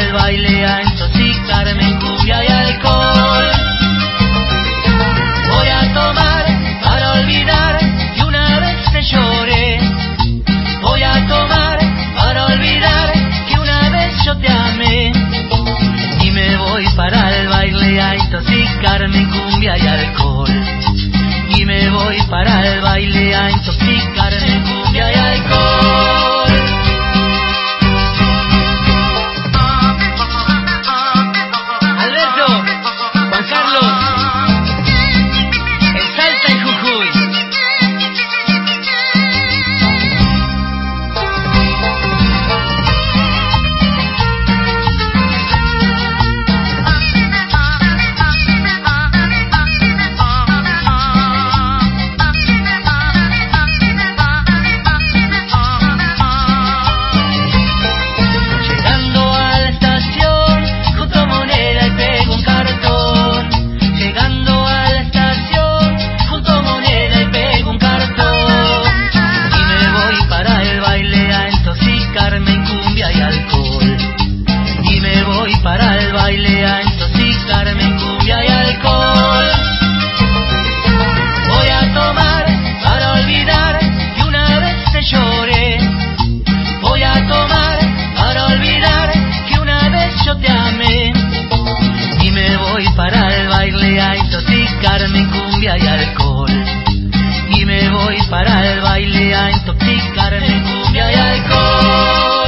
el baile a intoxicarme en cumbia y alcohol. Voy a tomar para olvidar que una vez te lloré. Voy a tomar para olvidar que una vez yo te amé. Y me voy para el baile a intoxicarme en cumbia y alcohol. Y me voy para el baile a intoxicarme en cumbia y alcohol. Alberto, Juan Carlos, en Salta y Jujuy. Para el baile a intoxicarme en cumbia y alcohol. Voy a tomar para olvidar que una vez te lloré. Voy a tomar para olvidar que una vez yo te amé. Y me voy para el baile a intoxicarme en cumbia y alcohol. Y me voy para el baile a intoxicarme en cumbia y alcohol.